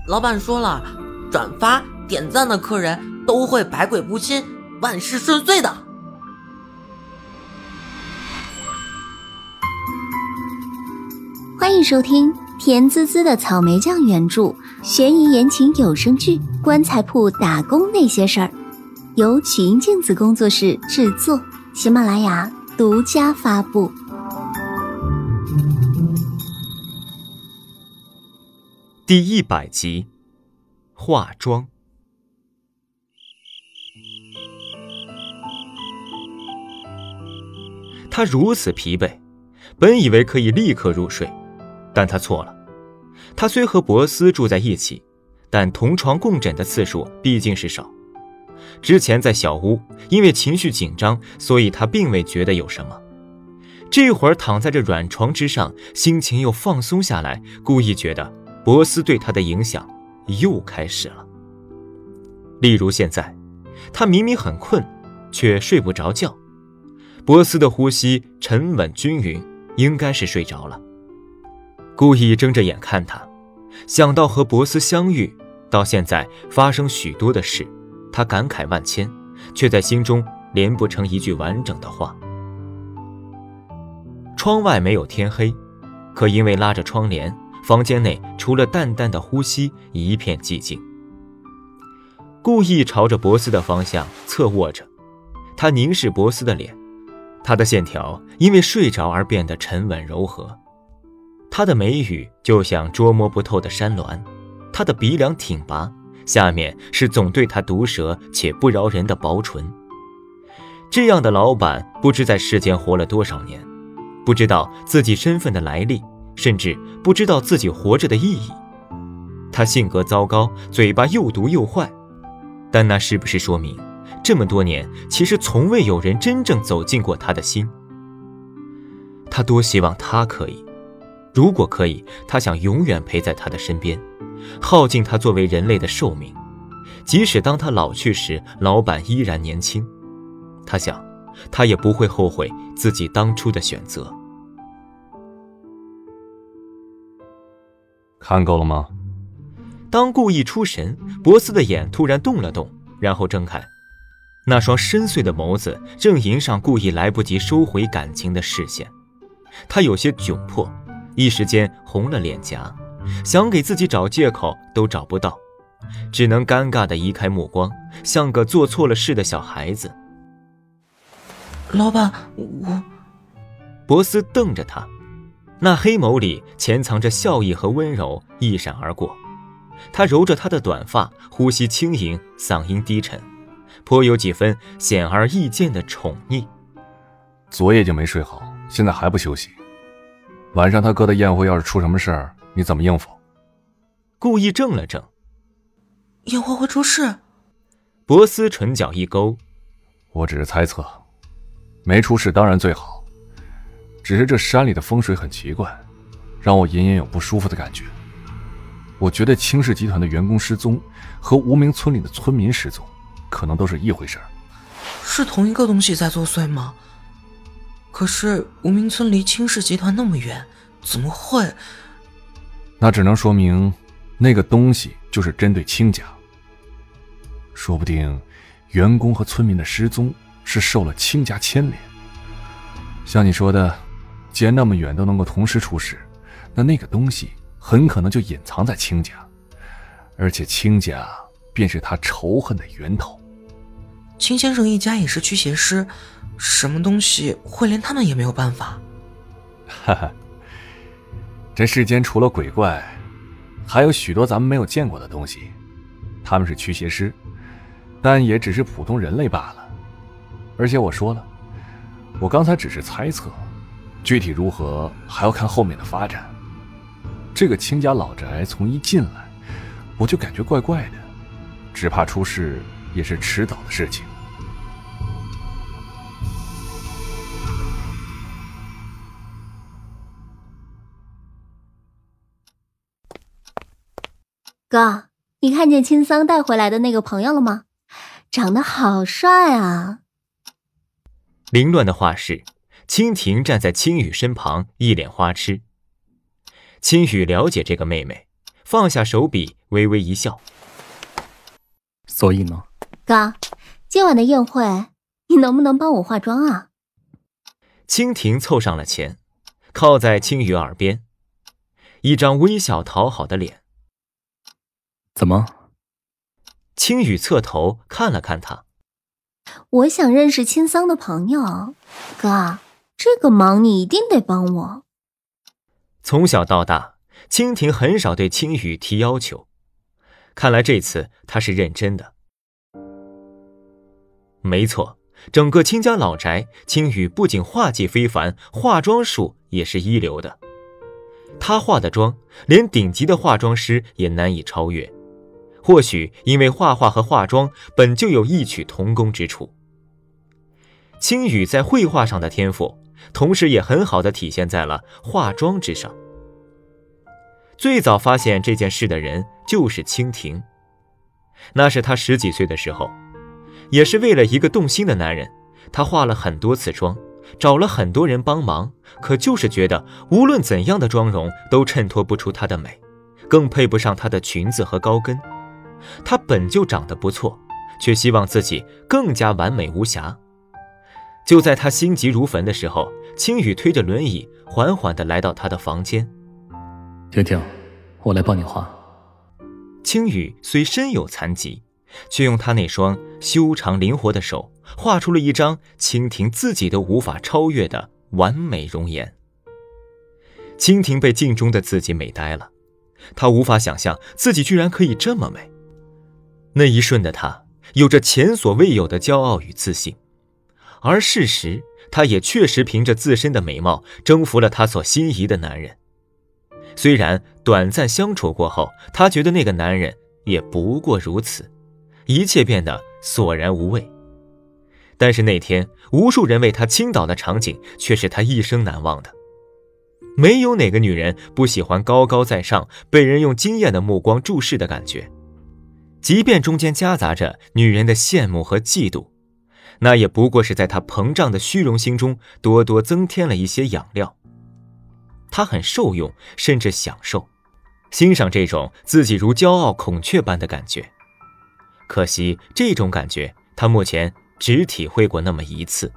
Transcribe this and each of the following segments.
老板说了，转发点赞的客人都会百鬼不侵，万事顺遂的。 欢迎收听甜滋滋的草莓酱原著悬疑言情有声剧《棺材铺打工那些事儿》，由曲音镜子工作室制作，喜马拉雅独家发布。 第100集，化妆。他如此疲惫，本以为可以立刻入睡，但他错了。他虽和博斯住在一起，但同床共枕的次数毕竟是少。之前在小屋，因为情绪紧张，所以他并未觉得有什么。这会儿躺在这软床之上，心情又放松下来，故意觉得博斯对他的影响又开始了。例如现在，他明明很困，却睡不着觉。博斯的呼吸沉稳均匀，应该是睡着了。故意睁着眼看他，想到和博斯相遇，到现在发生许多的事，他感慨万千，却在心中连不成一句完整的话。窗外没有天黑，可因为拉着窗帘，房间内除了淡淡的呼吸，一片寂静。故意朝着博斯的方向侧卧着，他凝视博斯的脸，他的线条因为睡着而变得沉稳柔和，他的眉宇就像捉摸不透的山峦，他的鼻梁挺拔，下面是总对他毒舌且不饶人的薄唇。这样的老板不知在世间活了多少年，不知道自己身份的来历，甚至不知道自己活着的意义。他性格糟糕，嘴巴又毒又坏，但那是不是说明这么多年其实从未有人真正走进过他的心？他多希望他可以，如果可以，他想永远陪在他的身边，耗尽他作为人类的寿命，即使当他老去时，老板依然年轻。他想，他也不会后悔自己当初的选择。 看够了吗？ 当故意出神，博斯的眼突然动了动，然后睁开，那双深邃的眸子正迎上故意来不及收回感情的视线。他有些窘迫，一时间红了脸颊，想给自己找借口都找不到，只能尴尬地移开目光，像个做错了事的小孩子。 老板， 博斯瞪着他，那黑眸里潜藏着笑意和温柔一闪而过。他揉着他的短发，呼吸轻盈，嗓音低沉，颇有几分显而易见的宠溺。 昨夜就没睡好，现在还不休息。晚上他哥的宴会要是出什么事儿，你怎么应付？ 故意怔了怔。 宴会会出事？ 博斯唇角一勾。 我只是猜测，没出事当然最好，只是这山里的风水很奇怪，让我隐隐有不舒服的感觉。我觉得青氏集团的员工失踪和无名村里的村民失踪可能都是一回事儿。 是同一个东西在作祟吗？可是无名村离青氏集团那么远，怎么会？ 那只能说明那个东西就是针对青家。说不定员工和村民的失踪是受了青家牵连。像你说的，既然那么远都能够同时出事，那个东西很可能就隐藏在青家，而且青家便是他仇恨的源头。 青先生一家也是驱邪师，什么东西会连他们也没有办法？ 哈哈，这世间除了鬼怪，还有许多咱们没有见过的东西。他们是驱邪师，但也只是普通人类罢了。而且我说了，我刚才只是猜测，具体如何还要看后面的发展。这个青家老宅从一进来，我就感觉怪怪的，只怕出事也是迟早的事情。 哥，你看见青桑带回来的那个朋友了吗？长得好帅啊！ 凌乱的画室，蜻蜓站在青雨身旁，一脸花痴。青雨了解这个妹妹， 放下手笔，微微一笑。 所以呢？ 哥，今晚的宴会，你能不能帮我化妆啊？ 蜻蜓凑上了前，靠在青羽耳边，一张微笑讨好的脸。 怎么？ 青羽侧头看了看他。 我想认识青桑的朋友，哥，这个忙你一定得帮我。 从小到大，蜻蜓很少对青羽提要求，看来这次他是认真的。没错，整个青家老宅，青羽不仅画技非凡，化妆术也是一流的。他化的妆，连顶级的化妆师也难以超越。或许因为画画和化妆本就有异曲同工之处。青羽在绘画上的天赋，同时也很好地体现在了化妆之上。最早发现这件事的人就是蜻蜓，那是他10几岁的时候，也是为了一个动心的男人，他化了很多次妆，找了很多人帮忙，可就是觉得无论怎样的妆容都衬托不出她的美，更配不上她的裙子和高跟。她本就长得不错，却希望自己更加完美无瑕。就在他心急如焚的时候，青羽推着轮椅缓缓地来到他的房间。 婷婷，我来帮你画。 青羽虽身有残疾，却用他那双修长灵活的手画出了一张蜻蜓自己都无法超越的完美容颜。蜻蜓被镜中的自己美呆了，他无法想象自己居然可以这么美。那一瞬的他有着前所未有的骄傲与自信，而事实他也确实凭着自身的美貌征服了他所心仪的男人。虽然短暂相处过后，他觉得那个男人也不过如此，一切变得索然无味。但是那天无数人为他倾倒的场景却是他一生难忘的。没有哪个女人不喜欢高高在上，被人用惊艳的目光注视的感觉，即便中间夹杂着女人的羡慕和嫉妒，那也不过是在他膨胀的虚荣心中多多增添了一些养料。他很受用，甚至享受，欣赏这种自己如骄傲孔雀般的感觉。可惜这种感觉他目前只体会过那么一次。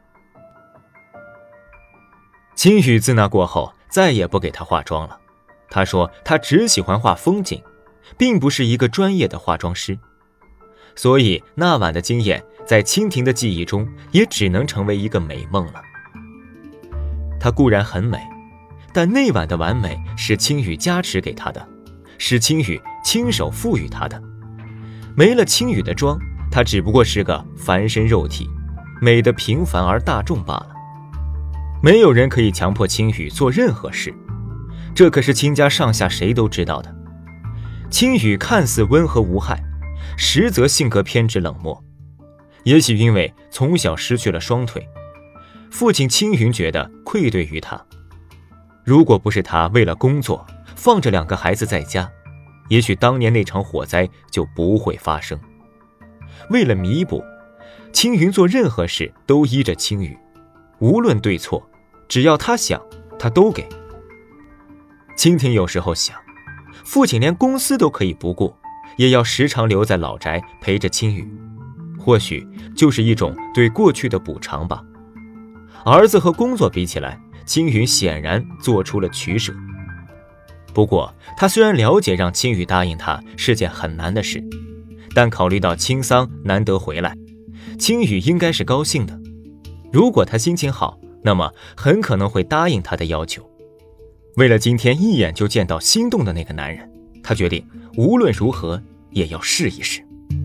青羽自那过后再也不给他化妆了，他说他只喜欢画风景，并不是一个专业的化妆师。所以那晚的经验在蜻蜓的记忆中也只能成为一个美梦了。她固然很美，但那晚的完美是青羽加持给她的，是青羽亲手赋予她的。没了青羽的妆，她只不过是个凡身肉体，美得平凡而大众罢了。没有人可以强迫青羽做任何事，这可是青家上下谁都知道的。青羽看似温和无害，实则性格偏执冷漠。也许因为从小失去了双腿，父亲青云觉得愧对于他。如果不是他为了工作放着2个孩子在家，也许当年那场火灾就不会发生。为了弥补，青云做任何事都依着青羽，无论对错，只要他想，他都给。蜻蜓有时候想，父亲连公司都可以不顾，也要时常留在老宅陪着青羽，或许就是一种对过去的补偿吧。儿子和工作比起来，青云显然做出了取舍。不过他虽然了解让青羽答应他是件很难的事，但考虑到青桑难得回来，青羽应该是高兴的。如果他心情好，那么很可能会答应他的要求。为了今天一眼就见到心动的那个男人，他决定无论如何也要试一试。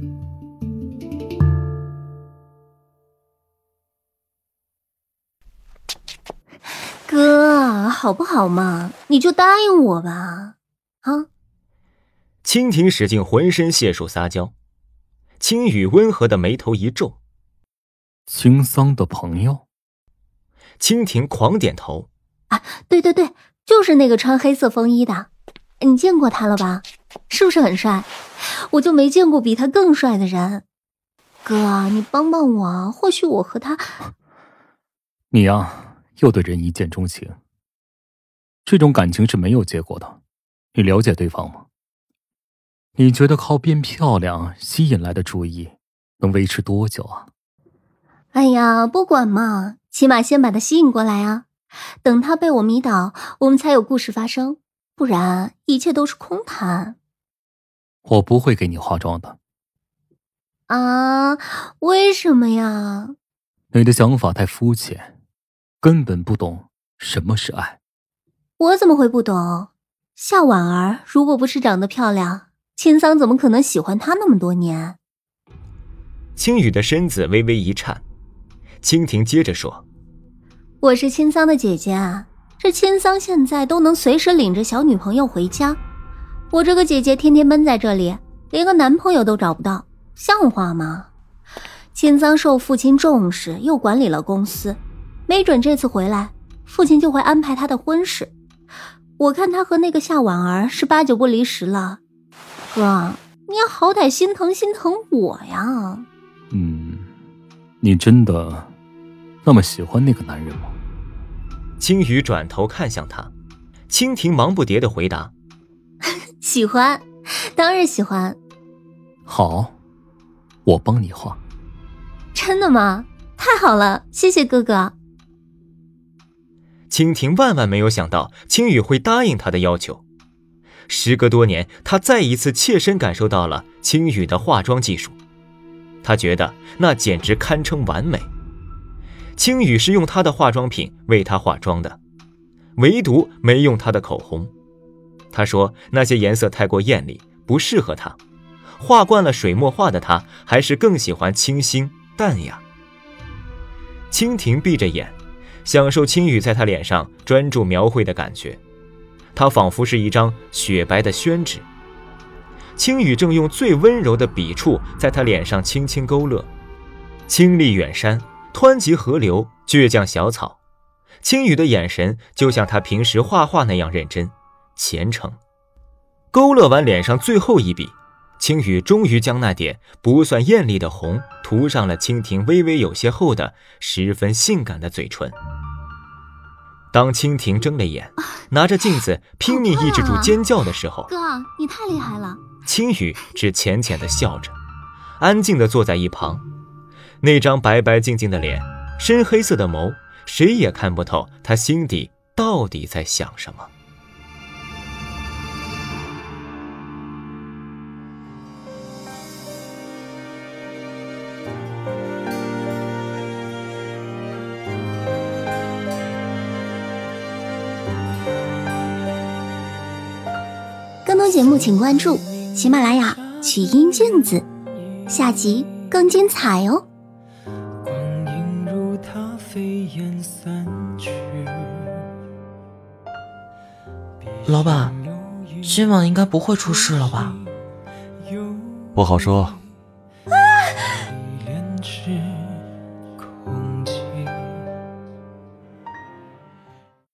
哥，好不好嘛？你就答应我吧，啊！ 蜻蜓使尽浑身解数撒娇，青羽温和的眉头一皱。 青桑的朋友？ 蜻蜓狂点头。 啊，对对对，就是那个穿黑色风衣的，你见过他了吧？是不是很帅？我就没见过比他更帅的人。哥，你帮帮我，或许我和他…… 你呀，又对人一见钟情，这种感情是没有结果的， 你了解对方吗？你觉得靠变漂亮吸引来的注意能维持多久啊？ 哎呀，不管嘛，起码先把他吸引过来啊，等他被我迷倒，我们才有故事发生，不然一切都是空谈。 我不会给你化妆的。 啊，为什么呀？ 你的想法太肤浅，根本不懂什么是爱。 我怎么会不懂？夏婉儿如果不是长得漂亮，青桑怎么可能喜欢她那么多年？ 青羽的身子微微一颤，蜻蜓接着说： 我是青桑的姐姐啊，这青桑现在都能随时领着小女朋友回家，我这个姐姐天天闷在这里，连个男朋友都找不到，像话吗？青桑受父亲重视，又管理了公司，没准这次回来，父亲就会安排他的婚事。我看他和那个夏婉儿是8、9不离10了。哥，你也好歹心疼心疼我呀。 你真的那么喜欢那个男人吗？ 青羽转头看向他，蜻蜓忙不迭地回答： 喜欢，当然喜欢。 好，我帮你画。 真的吗？太好了，谢谢哥哥。 蜻蜓万万没有想到青羽会答应他的要求。时隔多年，他再一次切身感受到了青羽的化妆技术，他觉得那简直堪称完美。青羽是用他的化妆品为他化妆的，唯独没用他的口红。他说那些颜色太过艳丽，不适合他，画惯了水墨画的他还是更喜欢清新淡雅。蜻蜓闭着眼，享受青羽在他脸上专注描绘的感觉，他仿佛是一张雪白的宣纸。青羽正用最温柔的笔触在他脸上轻轻勾勒，清丽远山，湍急河流，倔强小草。青羽的眼神就像他平时画画那样认真虔诚。勾勒完脸上最后一笔，青羽终于将那点不算艳丽的红涂上了蜻蜓微微有些厚的十分性感的嘴唇。当蜻蜓睁了眼，拿着镜子拼命抑制住尖叫的时候， 哥，你太厉害了。 青羽只浅浅地笑着，安静地坐在一旁。那张白白净净的脸，深黑色的眸，谁也看不透他心底到底在想什么。 更多节目请关注喜马拉雅曲音镜子，下集更精彩哦。 光阴如它飞燕散去。 老板，今晚应该不会出事了吧？ 不好说。 连枝